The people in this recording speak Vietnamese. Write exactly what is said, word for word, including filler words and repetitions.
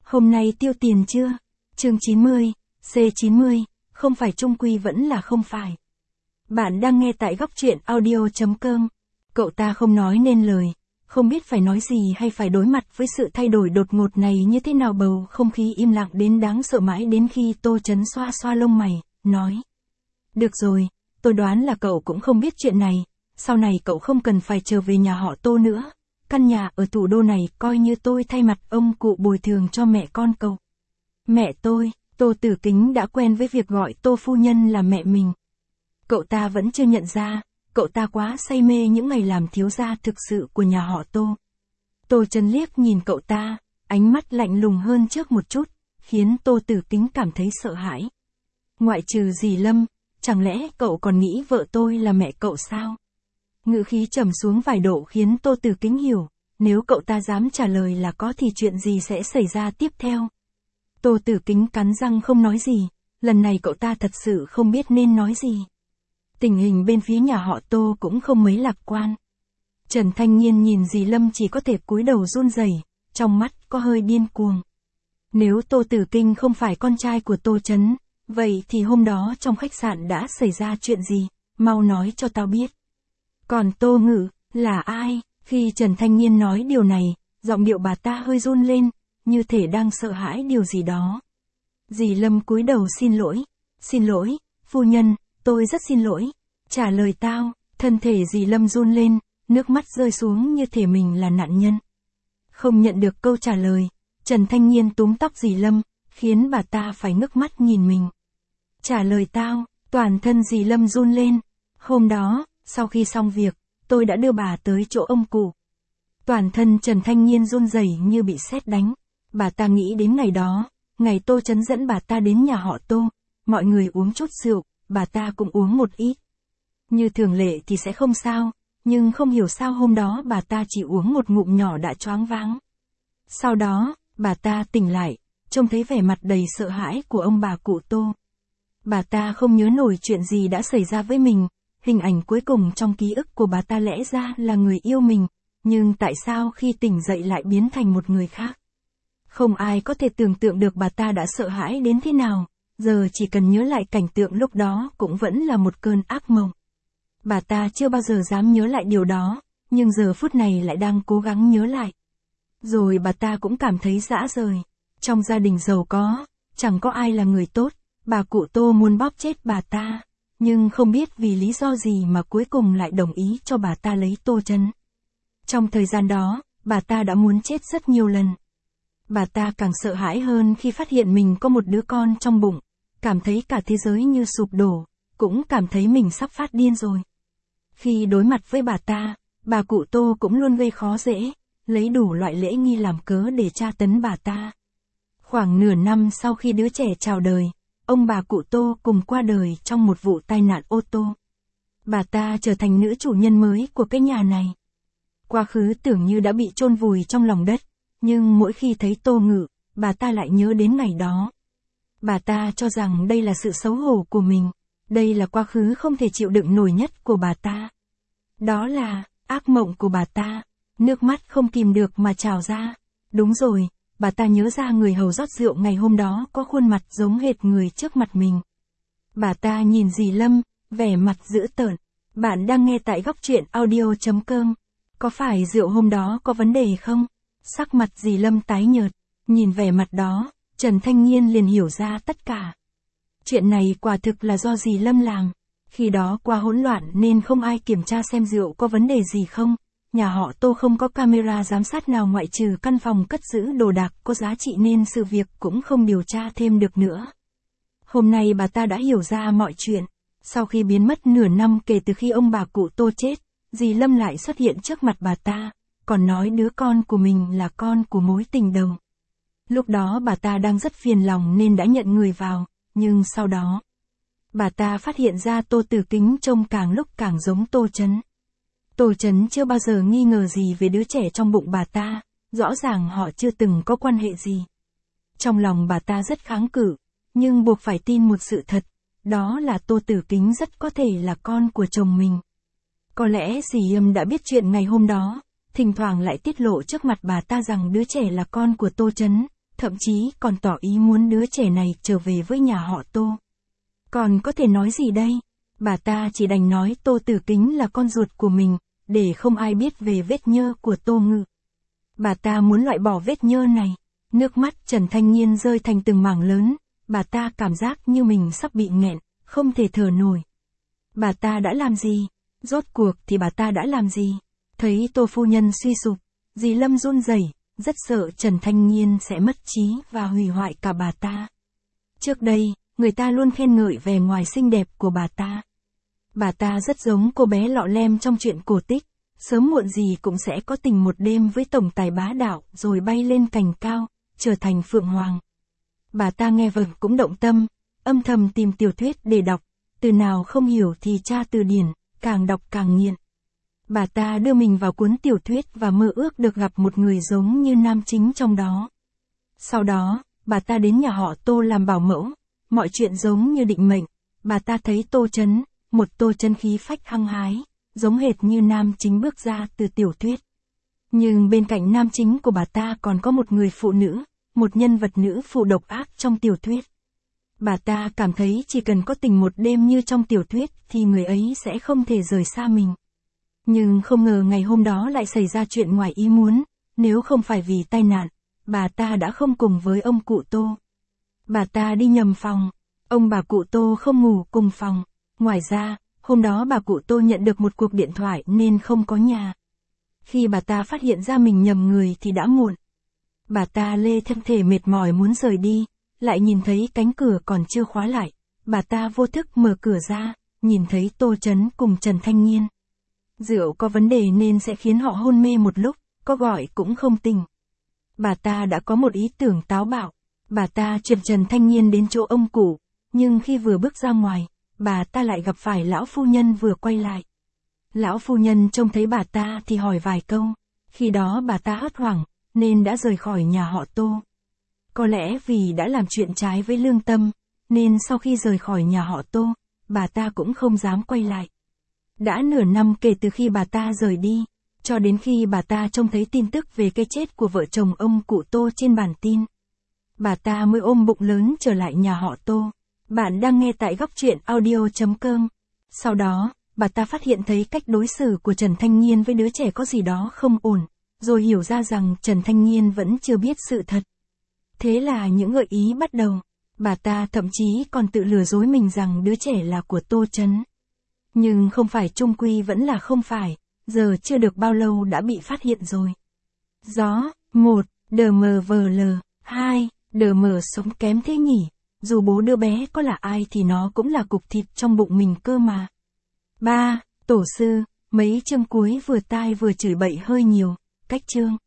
Hôm nay tiêu tiền chưa? Chương chín mươi, C chín mươi, không phải chung quy vẫn là không phải. Bạn đang nghe tại góc truyện audio.com. Cậu ta không nói nên lời, không biết phải nói gì hay phải đối mặt với sự thay đổi đột ngột này như thế nào. Bầu không khí im lặng đến đáng sợ mãi đến khi Tô Chấn xoa xoa lông mày, nói. Được rồi, tôi đoán là cậu cũng không biết chuyện này, sau này cậu không cần phải trở về nhà họ Tô nữa. Căn nhà ở thủ đô này coi như tôi thay mặt ông cụ bồi thường cho mẹ con cậu. Mẹ tôi, Tô Tử Kính đã quen với việc gọi Tô phu nhân là mẹ mình. Cậu ta vẫn chưa nhận ra, cậu ta quá say mê những ngày làm thiếu gia thực sự của nhà họ Tô. Tô Chấn liếc nhìn cậu ta, ánh mắt lạnh lùng hơn trước một chút, khiến Tô Tử Kính cảm thấy sợ hãi. Ngoại trừ dì Lâm, chẳng lẽ cậu còn nghĩ vợ tôi là mẹ cậu sao? Ngữ khí trầm xuống vài độ khiến Tô Tử Kính hiểu, nếu cậu ta dám trả lời là có thì chuyện gì sẽ xảy ra tiếp theo. Tô Tử Kính cắn răng không nói gì, lần này cậu ta thật sự không biết nên nói gì. Tình hình bên phía nhà họ Tô cũng không mấy lạc quan. Trần Thanh Nhiên nhìn dì Lâm chỉ có thể cúi đầu run rẩy, trong mắt có hơi điên cuồng. Nếu Tô Tử Kinh không phải con trai của Tô Chấn, vậy thì hôm đó trong khách sạn đã xảy ra chuyện gì, mau nói cho tao biết. Còn Tô Ngự, là ai? Khi Trần Thanh Nhiên nói điều này, giọng điệu bà ta hơi run lên, như thể đang sợ hãi điều gì đó. Dì Lâm cúi đầu xin lỗi. Xin lỗi, phu nhân, tôi rất xin lỗi. Trả lời tao, thân thể dì Lâm run lên, nước mắt rơi xuống như thể mình là nạn nhân. Không nhận được câu trả lời, Trần Thanh Nhiên túm tóc dì Lâm, khiến bà ta phải ngước mắt nhìn mình. Trả lời tao, toàn thân dì Lâm run lên. Hôm đó, sau khi xong việc, tôi đã đưa bà tới chỗ ông cụ. Toàn thân Trần Thanh Nhiên run rẩy như bị sét đánh. Bà ta nghĩ đến ngày đó, ngày Tô Chấn dẫn bà ta đến nhà họ Tô, mọi người uống chút rượu, bà ta cũng uống một ít. Như thường lệ thì sẽ không sao, nhưng không hiểu sao hôm đó bà ta chỉ uống một ngụm nhỏ đã choáng váng. Sau đó, bà ta tỉnh lại, trông thấy vẻ mặt đầy sợ hãi của ông bà cụ Tô. Bà ta không nhớ nổi chuyện gì đã xảy ra với mình, hình ảnh cuối cùng trong ký ức của bà ta lẽ ra là người yêu mình, nhưng tại sao khi tỉnh dậy lại biến thành một người khác? Không ai có thể tưởng tượng được bà ta đã sợ hãi đến thế nào, giờ chỉ cần nhớ lại cảnh tượng lúc đó cũng vẫn là một cơn ác mộng. Bà ta chưa bao giờ dám nhớ lại điều đó, nhưng giờ phút này lại đang cố gắng nhớ lại. Rồi bà ta cũng cảm thấy rã rời. Trong gia đình giàu có, chẳng có ai là người tốt, bà cụ Tô muốn bóp chết bà ta, nhưng không biết vì lý do gì mà cuối cùng lại đồng ý cho bà ta lấy Tô Chấn. Trong thời gian đó, bà ta đã muốn chết rất nhiều lần. Bà ta càng sợ hãi hơn khi phát hiện mình có một đứa con trong bụng, cảm thấy cả thế giới như sụp đổ, cũng cảm thấy mình sắp phát điên rồi. Khi đối mặt với bà ta, bà cụ Tô cũng luôn gây khó dễ, lấy đủ loại lễ nghi làm cớ để tra tấn bà ta. Khoảng nửa năm sau khi đứa trẻ chào đời, ông bà cụ Tô cùng qua đời trong một vụ tai nạn ô tô. Bà ta trở thành nữ chủ nhân mới của cái nhà này. Quá khứ tưởng như đã bị chôn vùi trong lòng đất, nhưng mỗi khi thấy Tô Ngự, bà ta lại nhớ đến ngày đó. Bà ta cho rằng đây là sự xấu hổ của mình, đây là quá khứ không thể chịu đựng nổi nhất của bà ta. Đó là ác mộng của bà ta, nước mắt không kìm được mà trào ra. Đúng rồi, bà ta nhớ ra người hầu rót rượu ngày hôm đó có khuôn mặt giống hệt người trước mặt mình. Bà ta nhìn dì Lâm, vẻ mặt dữ tợn. Bạn đang nghe tại góc truyện audio.com. Có phải rượu hôm đó có vấn đề không? Sắc mặt dì Lâm tái nhợt, nhìn vẻ mặt đó, Trần Thanh Nhiên liền hiểu ra tất cả. Chuyện này quả thực là do dì Lâm làm. Khi đó qua hỗn loạn nên không ai kiểm tra xem rượu có vấn đề gì không. Nhà họ Tô không có camera giám sát nào ngoại trừ căn phòng cất giữ đồ đạc có giá trị nên sự việc cũng không điều tra thêm được nữa. Hôm nay bà ta đã hiểu ra mọi chuyện. Sau khi biến mất nửa năm kể từ khi ông bà cụ Tô chết, dì Lâm lại xuất hiện trước mặt bà ta, còn nói đứa con của mình là con của mối tình đầu. Lúc đó bà ta đang rất phiền lòng nên đã nhận người vào, nhưng sau đó, bà ta phát hiện ra Tô Tử Kính trông càng lúc càng giống Tô Chấn. Tô Chấn chưa bao giờ nghi ngờ gì về đứa trẻ trong bụng bà ta, rõ ràng họ chưa từng có quan hệ gì. Trong lòng bà ta rất kháng cự, nhưng buộc phải tin một sự thật, đó là Tô Tử Kính rất có thể là con của chồng mình. Có lẽ dì Âm đã biết chuyện ngày hôm đó, thỉnh thoảng lại tiết lộ trước mặt bà ta rằng đứa trẻ là con của Tô Chấn, thậm chí còn tỏ ý muốn đứa trẻ này trở về với nhà họ Tô. Còn có thể nói gì đây? Bà ta chỉ đành nói Tô Tử Kính là con ruột của mình, để không ai biết về vết nhơ của Tô Ngự. Bà ta muốn loại bỏ vết nhơ này. Nước mắt Trần Thanh Nhiên rơi thành từng mảng lớn, bà ta cảm giác như mình sắp bị nghẹn, không thể thở nổi. Bà ta đã làm gì? Rốt cuộc thì bà ta đã làm gì? Thấy Tô phu nhân suy sụp, dì Lâm run rẩy, rất sợ Trần Thanh Nhiên sẽ mất trí và hủy hoại cả bà ta. Trước đây, người ta luôn khen ngợi vẻ ngoài xinh đẹp của bà ta. Bà ta rất giống cô bé lọ lem trong truyện cổ tích, sớm muộn gì cũng sẽ có tình một đêm với tổng tài bá đạo rồi bay lên cành cao, trở thành phượng hoàng. Bà ta nghe vậy cũng động tâm, âm thầm tìm tiểu thuyết để đọc, từ nào không hiểu thì tra từ điển, càng đọc càng nghiện. Bà ta đưa mình vào cuốn tiểu thuyết và mơ ước được gặp một người giống như nam chính trong đó. Sau đó, bà ta đến nhà họ Tô làm bảo mẫu, mọi chuyện giống như định mệnh. Bà ta thấy Tô Chấn, một Tô Chấn khí phách hăng hái, giống hệt như nam chính bước ra từ tiểu thuyết. Nhưng bên cạnh nam chính của bà ta còn có một người phụ nữ, một nhân vật nữ phụ độc ác trong tiểu thuyết. Bà ta cảm thấy chỉ cần có tình một đêm như trong tiểu thuyết thì người ấy sẽ không thể rời xa mình. Nhưng không ngờ ngày hôm đó lại xảy ra chuyện ngoài ý muốn, nếu không phải vì tai nạn, bà ta đã không cùng với ông cụ Tô. Bà ta đi nhầm phòng, ông bà cụ Tô không ngủ cùng phòng. Ngoài ra, hôm đó bà cụ Tô nhận được một cuộc điện thoại nên không có nhà. Khi bà ta phát hiện ra mình nhầm người thì đã muộn. Bà ta lê thân thể mệt mỏi muốn rời đi, lại nhìn thấy cánh cửa còn chưa khóa lại. Bà ta vô thức mở cửa ra, nhìn thấy Tô Chấn cùng Trần Thanh Nhiên. Rượu có vấn đề nên sẽ khiến họ hôn mê một lúc, có gọi cũng không tỉnh. Bà ta đã có một ý tưởng táo bạo. Bà ta chuyển Trần Thanh Nhiên đến chỗ ông cụ, nhưng khi vừa bước ra ngoài, bà ta lại gặp phải lão phu nhân vừa quay lại. Lão phu nhân trông thấy bà ta thì hỏi vài câu, khi đó bà ta hốt hoảng, nên đã rời khỏi nhà họ Tô. Có lẽ vì đã làm chuyện trái với lương tâm, nên sau khi rời khỏi nhà họ Tô, bà ta cũng không dám quay lại. Đã nửa năm kể từ khi bà ta rời đi, cho đến khi bà ta trông thấy tin tức về cái chết của vợ chồng ông cụ Tô trên bản tin. Bà ta mới ôm bụng lớn trở lại nhà họ Tô. Bạn đang nghe tại góc truyện audio chấm com. Sau đó, bà ta phát hiện thấy cách đối xử của Trần Thanh Nhiên với đứa trẻ có gì đó không ổn, rồi hiểu ra rằng Trần Thanh Nhiên vẫn chưa biết sự thật. Thế là những gợi ý bắt đầu. Bà ta thậm chí còn tự lừa dối mình rằng đứa trẻ là của Tô Chấn. Nhưng không phải chung quy vẫn là không phải, giờ chưa được bao lâu đã bị phát hiện rồi. Gió, một, đờ mờ vờ lờ, hai, đờ mờ sống kém thế nhỉ, dù bố đứa bé có là ai thì nó cũng là cục thịt trong bụng mình cơ mà. ba, tổ sư, mấy chương cuối vừa tai vừa chửi bậy hơi nhiều, cách chương.